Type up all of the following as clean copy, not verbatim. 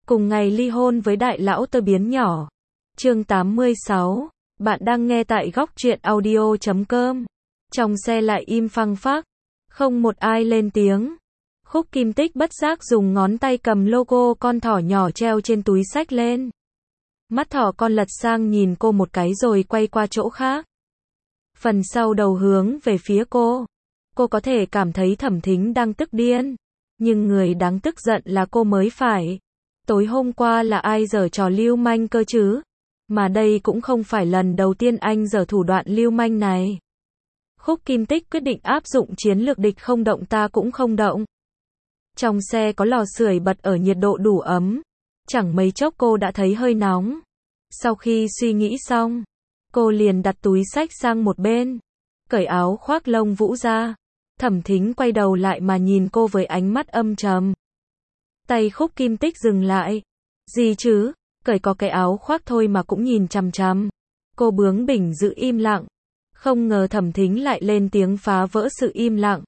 cùng ngày ly hôn với đại lão tơ biến nhỏ. Chương 86, bạn đang nghe tại góc truyện audio.com. Trong xe lại im phăng phắc, không một ai lên tiếng. Khúc Kim Tích bất giác dùng ngón tay cầm logo con thỏ nhỏ treo trên túi xách lên. Mắt thỏ con lật sang nhìn cô một cái rồi quay qua chỗ khác. Phần sau đầu hướng về phía cô. Cô có thể cảm thấy Thẩm Thính đang tức điên. Nhưng người đáng tức giận là cô mới phải. Tối hôm qua là ai giở trò lưu manh cơ chứ? Mà đây cũng không phải lần đầu tiên anh giở thủ đoạn lưu manh này. Khúc Kim Tích quyết định áp dụng chiến lược địch không động ta cũng không động. Trong xe có lò sưởi bật ở nhiệt độ đủ ấm. Chẳng mấy chốc cô đã thấy hơi nóng. Sau khi suy nghĩ xong, cô liền đặt túi xách sang một bên, cởi áo khoác lông vũ ra. Thẩm Thính quay đầu lại mà nhìn cô với ánh mắt âm trầm. Tay Khúc Kim Tích dừng lại. Gì chứ, cởi có cái áo khoác thôi mà cũng nhìn chằm chằm. Cô bướng bỉnh giữ im lặng. Không ngờ Thẩm Thính lại lên tiếng phá vỡ sự im lặng.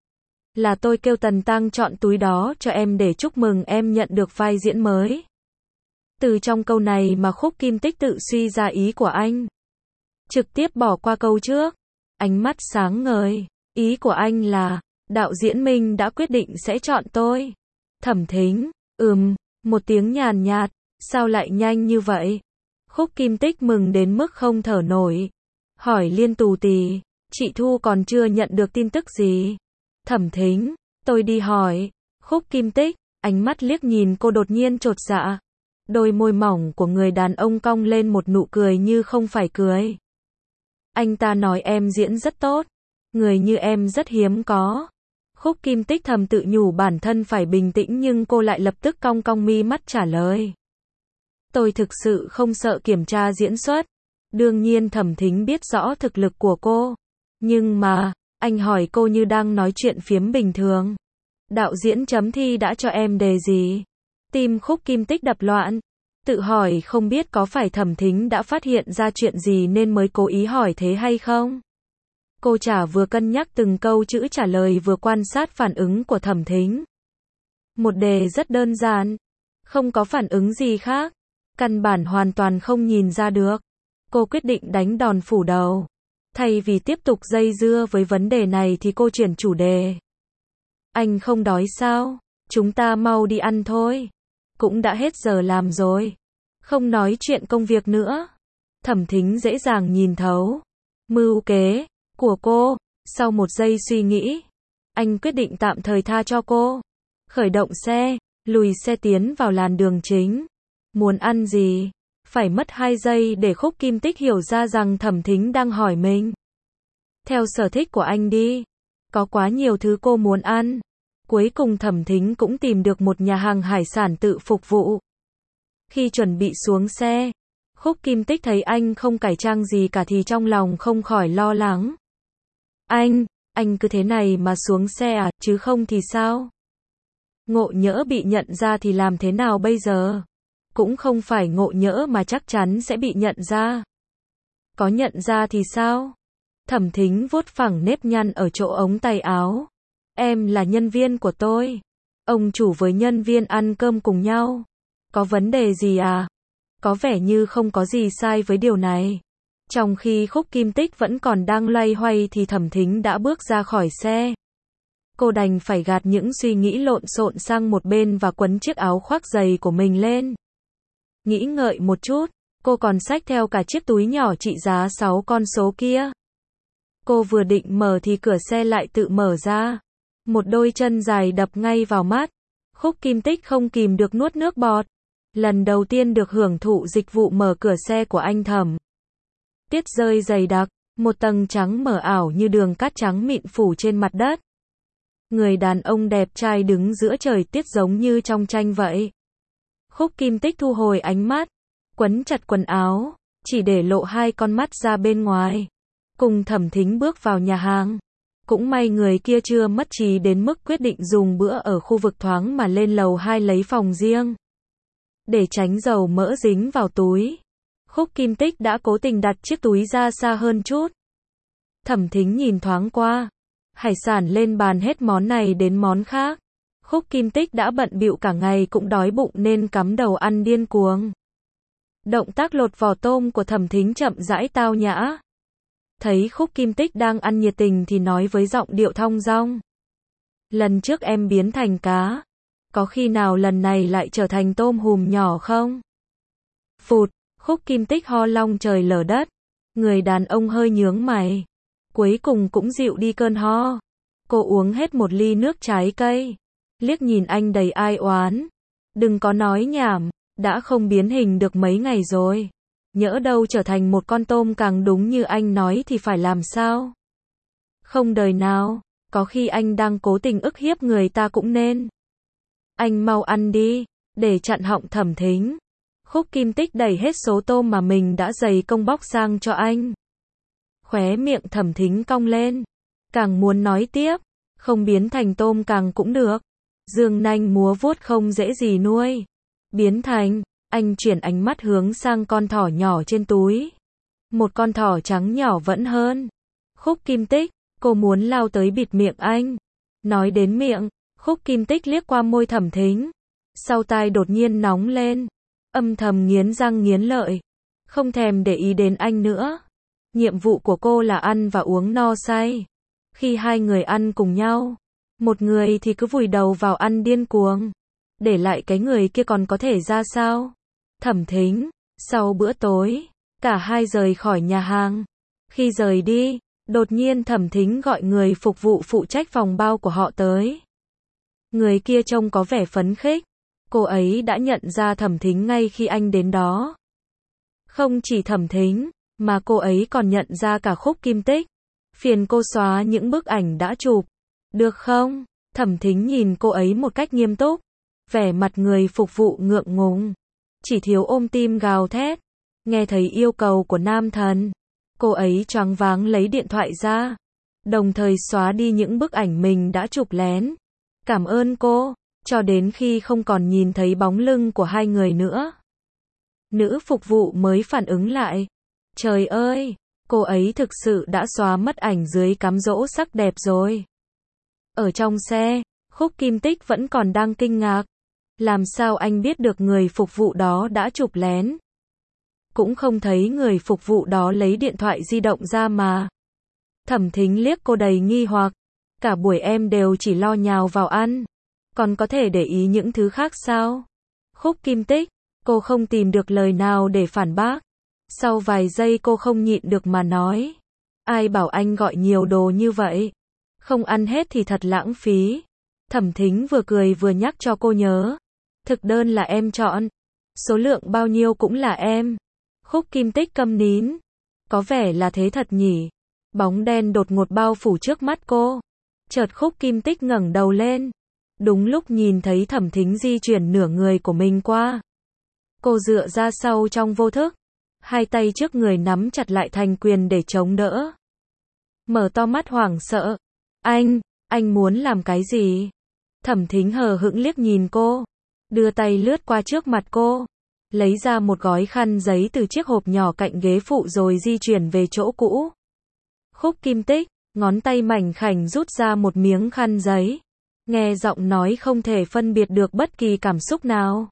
Là tôi kêu Tần Tăng chọn túi đó cho em để chúc mừng em nhận được vai diễn mới. Từ trong câu này mà Khúc Kim Tích tự suy ra ý của anh. Trực tiếp bỏ qua câu trước. Ánh mắt sáng ngời. Ý của anh là, đạo diễn Minh đã quyết định sẽ chọn tôi. Thẩm Thính, một tiếng nhàn nhạt, sao lại nhanh như vậy? Khúc Kim Tích mừng đến mức không thở nổi. Hỏi liên tù tì, chị Thu còn chưa nhận được tin tức gì? Thẩm Thính, tôi đi hỏi. Khúc Kim Tích, ánh mắt liếc nhìn cô đột nhiên chột dạ. Đôi môi mỏng của người đàn ông cong lên một nụ cười như không phải cười. Anh ta nói em diễn rất tốt. Người như em rất hiếm có. Khúc Kim Tích thầm tự nhủ bản thân phải bình tĩnh nhưng cô lại lập tức cong cong mi mắt trả lời. Tôi thực sự không sợ kiểm tra diễn xuất. Đương nhiên Thẩm Thính biết rõ thực lực của cô. Nhưng mà, anh hỏi cô như đang nói chuyện phiếm bình thường. Đạo diễn chấm thi đã cho em đề gì? Tim Khúc Kim Tích đập loạn. Tự hỏi không biết có phải Thẩm Thính đã phát hiện ra chuyện gì nên mới cố ý hỏi thế hay không? Cô chả vừa cân nhắc từng câu chữ trả lời vừa quan sát phản ứng của Thẩm Thính. Một đề rất đơn giản. Không có phản ứng gì khác. Căn bản hoàn toàn không nhìn ra được. Cô quyết định đánh đòn phủ đầu. Thay vì tiếp tục dây dưa với vấn đề này thì cô chuyển chủ đề. Anh không đói sao? Chúng ta mau đi ăn thôi. Cũng đã hết giờ làm rồi. Không nói chuyện công việc nữa. Thẩm Thính dễ dàng nhìn thấu mưu kế của cô. Sau một giây suy nghĩ, anh quyết định tạm thời tha cho cô. Khởi động xe, lùi xe tiến vào làn đường chính. Muốn ăn gì? Phải mất 2 giây để Khúc Kim Tích hiểu ra rằng Thẩm Thính đang hỏi mình. Theo sở thích của anh đi. Có quá nhiều thứ cô muốn ăn. Cuối cùng Thẩm Thính cũng tìm được một nhà hàng hải sản tự phục vụ. Khi chuẩn bị xuống xe, Khúc Kim Tích thấy anh không cải trang gì cả thì trong lòng không khỏi lo lắng. Anh cứ thế này mà xuống xe à, chứ không thì sao? Ngộ nhỡ bị nhận ra thì làm thế nào bây giờ? Cũng không phải ngộ nhỡ mà chắc chắn sẽ bị nhận ra. Có nhận ra thì sao? Thẩm Thính vuốt phẳng nếp nhăn ở chỗ ống tay áo. Em là nhân viên của tôi. Ông chủ với nhân viên ăn cơm cùng nhau. Có vấn đề gì à? Có vẻ như không có gì sai với điều này. Trong khi Khúc Kim Tích vẫn còn đang loay hoay thì Thẩm Thính đã bước ra khỏi xe. Cô đành phải gạt những suy nghĩ lộn xộn sang một bên và quấn chiếc áo khoác dày của mình lên. Nghĩ ngợi một chút, cô còn xách theo cả chiếc túi nhỏ trị giá 6 con số kia. Cô vừa định mở thì cửa xe lại tự mở ra. Một đôi chân dài đập ngay vào mắt. Khúc Kim Tích không kìm được nuốt nước bọt. Lần đầu tiên được hưởng thụ dịch vụ mở cửa xe của anh Thẩm. Tiết rơi dày đặc, một tầng trắng mờ ảo như đường cát trắng mịn phủ trên mặt đất. Người đàn ông đẹp trai đứng giữa trời tiết giống như trong tranh vậy. Khúc Kim Tích thu hồi ánh mắt, quấn chặt quần áo, chỉ để lộ 2 con mắt ra bên ngoài. Cùng Thẩm Thính bước vào nhà hàng. Cũng may người kia chưa mất trí đến mức quyết định dùng bữa ở khu vực thoáng mà lên lầu 2 lấy phòng riêng. Để tránh dầu mỡ dính vào túi, Khúc Kim Tích đã cố tình đặt chiếc túi ra xa hơn chút. Thẩm Thính nhìn thoáng qua. Hải sản lên bàn hết món này đến món khác. Khúc Kim Tích đã bận bịu cả ngày cũng đói bụng nên cắm đầu ăn điên cuồng. Động tác lột vỏ tôm của Thẩm Thính chậm rãi tao nhã. Thấy Khúc Kim Tích đang ăn nhiệt tình thì nói với giọng điệu thong dong. Lần trước em biến thành cá. Có khi nào lần này lại trở thành tôm hùm nhỏ không? Phụt, Khúc Kim Tích ho long trời lở đất. Người đàn ông hơi nhướng mày. Cuối cùng cũng dịu đi cơn ho. Cô uống hết một ly nước trái cây. Liếc nhìn anh đầy ai oán. Đừng có nói nhảm, đã không biến hình được mấy ngày rồi. Nhỡ đâu trở thành một con tôm càng đúng như anh nói thì phải làm sao? Không đời nào, có khi anh đang cố tình ức hiếp người ta cũng nên. Anh mau ăn đi, để chặn họng Thẩm Thính. Khúc Kim Tích đẩy hết số tôm mà mình đã dày công bóc sang cho anh. Khóe miệng Thẩm Thính cong lên. Càng muốn nói tiếp, không biến thành tôm càng cũng được. Dương nanh múa vuốt không dễ gì nuôi. Biến thành, anh chuyển ánh mắt hướng sang con thỏ nhỏ trên túi. Một con thỏ trắng nhỏ vẫn hơn. Khúc Kim Tích, cô muốn lao tới bịt miệng anh. Nói đến miệng, Khúc Kim Tích liếc qua môi Thẩm Thính. Sau tai đột nhiên nóng lên. Âm thầm nghiến răng nghiến lợi. Không thèm để ý đến anh nữa. Nhiệm vụ của cô là ăn và uống no say. Khi hai người ăn cùng nhau, một người thì cứ vùi đầu vào ăn điên cuồng. Để lại cái người kia còn có thể ra sao? Thẩm Thính, sau bữa tối, cả hai rời khỏi nhà hàng. Khi rời đi, đột nhiên Thẩm Thính gọi người phục vụ phụ trách phòng bao của họ tới. Người kia trông có vẻ phấn khích. Cô ấy đã nhận ra Thẩm Thính ngay khi anh đến đó. Không chỉ Thẩm Thính, mà cô ấy còn nhận ra cả Khúc Kim Tích. Phiền cô xóa những bức ảnh đã chụp. Được không? Thẩm Thính nhìn cô ấy một cách nghiêm túc. Vẻ mặt người phục vụ ngượng ngùng. Chỉ thiếu ôm tim gào thét. Nghe thấy yêu cầu của nam thần. Cô ấy choáng váng lấy điện thoại ra. Đồng thời xóa đi những bức ảnh mình đã chụp lén. Cảm ơn cô. Cho đến khi không còn nhìn thấy bóng lưng của hai người nữa. Nữ phục vụ mới phản ứng lại. Trời ơi, cô ấy thực sự đã xóa mất ảnh dưới cám dỗ sắc đẹp rồi. Ở trong xe, Khúc Kim Tích vẫn còn đang kinh ngạc. Làm sao anh biết được người phục vụ đó đã chụp lén? Cũng không thấy người phục vụ đó lấy điện thoại di động ra mà. Thẩm Thính liếc cô đầy nghi hoặc. Cả buổi em đều chỉ lo nhào vào ăn. Còn có thể để ý những thứ khác sao? Khúc Kim Tích, cô không tìm được lời nào để phản bác. Sau vài giây cô không nhịn được mà nói. Ai bảo anh gọi nhiều đồ như vậy? Không ăn hết thì thật lãng phí. Thẩm Thính vừa cười vừa nhắc cho cô nhớ. Thực đơn là em chọn. Số lượng bao nhiêu cũng là em. Khúc Kim Tích câm nín. Có vẻ là thế thật nhỉ. Bóng đen đột ngột bao phủ trước mắt cô. Chợt Khúc Kim Tích ngẩng đầu lên. Đúng lúc nhìn thấy Thẩm Thính di chuyển nửa người của mình qua. Cô dựa ra sau trong vô thức. Hai tay trước người nắm chặt lại thành quyền để chống đỡ. Mở to mắt hoảng sợ. Anh muốn làm cái gì? Thẩm Thính hờ hững liếc nhìn cô. Đưa tay lướt qua trước mặt cô. Lấy ra một gói khăn giấy từ chiếc hộp nhỏ cạnh ghế phụ rồi di chuyển về chỗ cũ. Khúc Kim Tích, ngón tay mảnh khảnh rút ra một miếng khăn giấy. Nghe giọng nói không thể phân biệt được bất kỳ cảm xúc nào.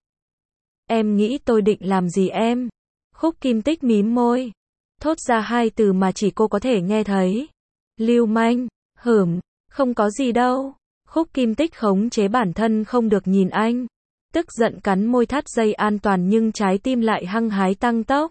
Em nghĩ tôi định làm gì em? Khúc Kim Tích mím môi. Thốt ra hai từ mà chỉ cô có thể nghe thấy. Lưu manh, không có gì đâu. Khúc Kim Tích khống chế bản thân không được nhìn anh. Tức giận cắn môi thắt dây an toàn nhưng trái tim lại hăng hái tăng tốc.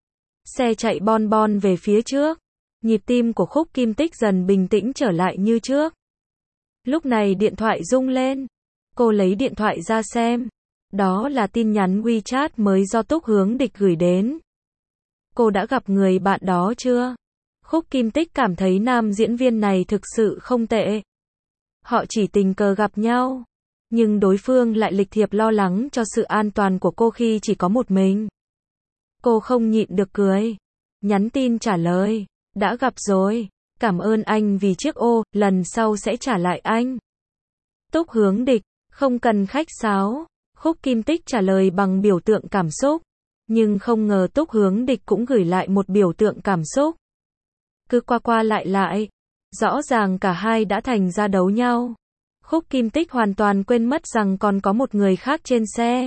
Xe chạy bon bon về phía trước. Nhịp tim của Khúc Kim Tích dần bình tĩnh trở lại như trước. Lúc này điện thoại rung lên. Cô lấy điện thoại ra xem. Đó là tin nhắn WeChat mới do Túc Hướng Địch gửi đến. Cô đã gặp người bạn đó chưa? Khúc Kim Tích cảm thấy nam diễn viên này thực sự không tệ. Họ chỉ tình cờ gặp nhau. Nhưng đối phương lại lịch thiệp lo lắng cho sự an toàn của cô khi chỉ có một mình. Cô không nhịn được cười. Nhắn tin trả lời. Đã gặp rồi. Cảm ơn anh vì chiếc ô, lần sau sẽ trả lại anh. Túc Hướng Địch, không cần khách sáo. Khúc Kim Tích trả lời bằng biểu tượng cảm xúc. Nhưng không ngờ Túc Hướng Địch cũng gửi lại một biểu tượng cảm xúc. Cứ qua qua lại lại. Rõ ràng cả hai đã thành ra đấu nhau. Khúc Kim Tích hoàn toàn quên mất rằng còn có một người khác trên xe.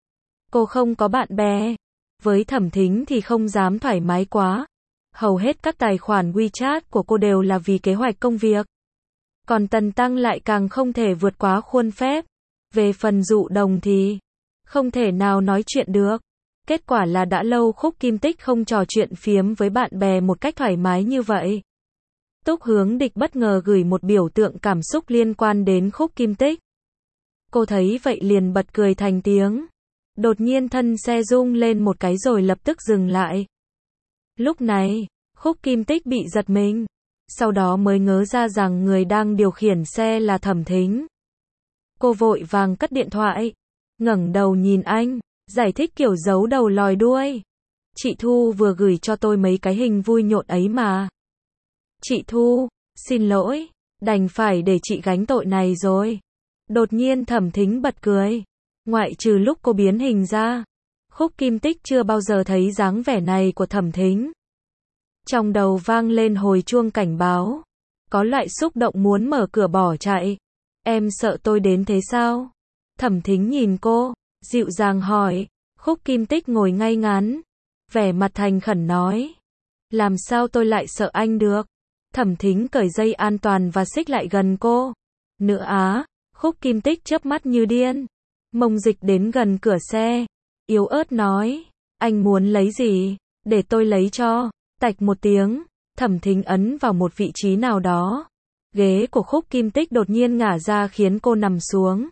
Cô không có bạn bè. Với Thẩm Thính thì không dám thoải mái quá. Hầu hết các tài khoản WeChat của cô đều là vì kế hoạch công việc. Còn Tần Tăng lại càng không thể vượt quá khuôn phép. Về phần Dụ Đồng thì không thể nào nói chuyện được. Kết quả là đã lâu Khúc Kim Tích không trò chuyện phiếm với bạn bè một cách thoải mái như vậy. Túc Hướng Địch bất ngờ gửi một biểu tượng cảm xúc liên quan đến Khúc Kim Tích. Cô thấy vậy liền bật cười thành tiếng. Đột nhiên thân xe rung lên một cái rồi lập tức dừng lại. Lúc này, Khúc Kim Tích bị giật mình. Sau đó mới ngớ ra rằng người đang điều khiển xe là Thẩm Thính. Cô vội vàng cất điện thoại. Ngẩng đầu nhìn anh, giải thích kiểu giấu đầu lòi đuôi. Chị Thu vừa gửi cho tôi mấy cái hình vui nhộn ấy mà. Chị Thu, xin lỗi, đành phải để chị gánh tội này rồi. Đột nhiên Thẩm Thính bật cười. Ngoại trừ lúc cô biến hình ra, Khúc Kim Tích chưa bao giờ thấy dáng vẻ này của Thẩm Thính. Trong đầu vang lên hồi chuông cảnh báo. Có loại xúc động muốn mở cửa bỏ chạy. Em sợ tôi đến thế sao? Thẩm Thính nhìn cô, dịu dàng hỏi. Khúc Kim Tích ngồi ngay ngắn, vẻ mặt thành khẩn nói. Làm sao tôi lại sợ anh được? Thẩm Thính cởi dây an toàn và xích lại gần cô. Nữa á, Khúc Kim Tích chớp mắt như điên. Mông dịch đến gần cửa xe. Yếu ớt nói. Anh muốn lấy gì? Để tôi lấy cho. Tạch một tiếng. Thẩm Thính ấn vào một vị trí nào đó. Ghế của Khúc Kim Tích đột nhiên ngả ra khiến cô nằm xuống.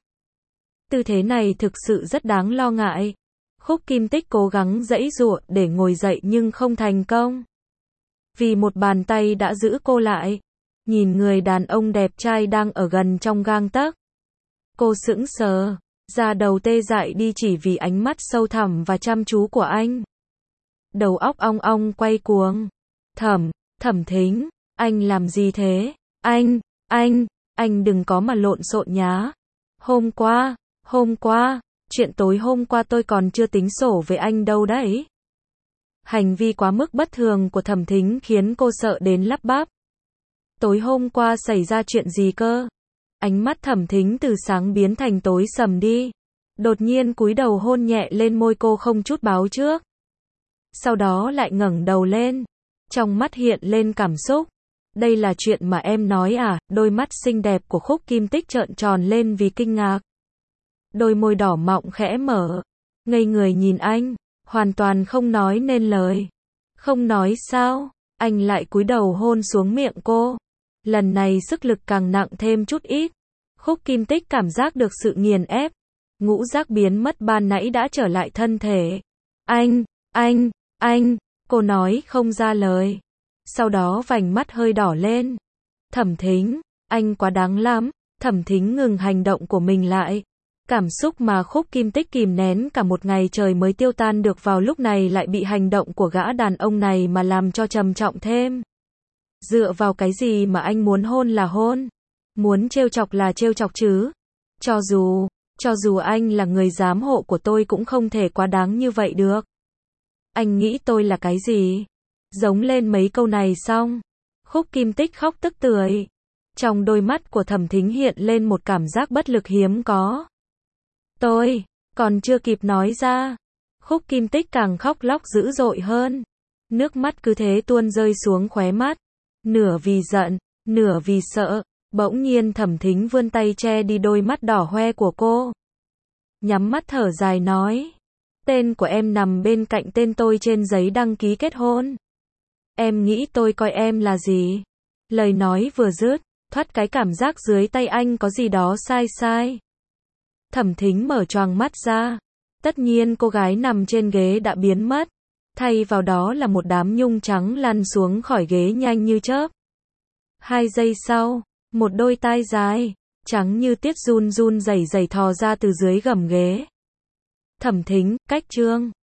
Tư thế này thực sự rất đáng lo ngại. Khúc Kim Tích cố gắng giãy giụa để ngồi dậy nhưng không thành công. Vì một bàn tay đã giữ cô lại. Nhìn người đàn ông đẹp trai đang ở gần trong gang tấc. Cô sững sờ, da đầu tê dại đi chỉ vì ánh mắt sâu thẳm và chăm chú của anh. Đầu óc ong ong quay cuồng. Thẩm Thính, anh làm gì thế? Anh đừng có mà lộn xộn nhá. Hôm qua, chuyện tối hôm qua tôi còn chưa tính sổ với anh đâu đấy. Hành vi quá mức bất thường của Thẩm Thính khiến cô sợ đến lắp bắp. Tối hôm qua xảy ra chuyện gì cơ? Ánh mắt Thẩm Thính từ sáng biến thành tối sầm đi. Đột nhiên cúi đầu hôn nhẹ lên môi cô không chút báo trước. Sau đó lại ngẩng đầu lên. Trong mắt hiện lên cảm xúc. Đây là chuyện mà em nói à? Đôi mắt xinh đẹp của Khúc Kim Tích trợn tròn lên vì kinh ngạc. Đôi môi đỏ mọng khẽ mở. Ngây người nhìn anh. Hoàn toàn không nói nên lời. Không nói sao? Anh lại cúi đầu hôn xuống miệng cô. Lần này sức lực càng nặng thêm chút ít. Khúc Kim Tích cảm giác được sự nghiền ép. Ngũ giác biến mất ban nãy đã trở lại thân thể. Anh, cô nói không ra lời. Sau đó vành mắt hơi đỏ lên. Thẩm Thính, anh quá đáng lắm. Thẩm Thính ngừng hành động của mình lại. Cảm xúc mà Khúc Kim Tích kìm nén cả một ngày trời mới tiêu tan được vào lúc này lại bị hành động của gã đàn ông này mà làm cho trầm trọng thêm. Dựa vào cái gì mà anh muốn hôn là hôn? Muốn trêu chọc là trêu chọc chứ? Cho dù anh là người giám hộ của tôi cũng không thể quá đáng như vậy được. Anh nghĩ tôi là cái gì? Giống lên mấy câu này xong. Khúc Kim Tích khóc tức tưởi. Trong đôi mắt của Thẩm Thính hiện lên một cảm giác bất lực hiếm có. Tôi, còn chưa kịp nói ra. Khúc Kim Tích càng khóc lóc dữ dội hơn. Nước mắt cứ thế tuôn rơi xuống khóe mắt. Nửa vì giận, nửa vì sợ. Bỗng nhiên Thẩm Thính vươn tay che đi đôi mắt đỏ hoe của cô. Nhắm mắt thở dài nói. Tên của em nằm bên cạnh tên tôi trên giấy đăng ký kết hôn. Em nghĩ tôi coi em là gì? Lời nói vừa dứt, thoát cái cảm giác dưới tay anh có gì đó sai sai. Thẩm Thính mở choàng mắt ra. Tất nhiên cô gái nằm trên ghế đã biến mất. Thay vào đó là một đám nhung trắng lăn xuống khỏi ghế nhanh như chớp. 2 giây sau, một đôi tai dài, trắng như tiết run run rẩy rẩy thò ra từ dưới gầm ghế. Thẩm Thính, cách chương.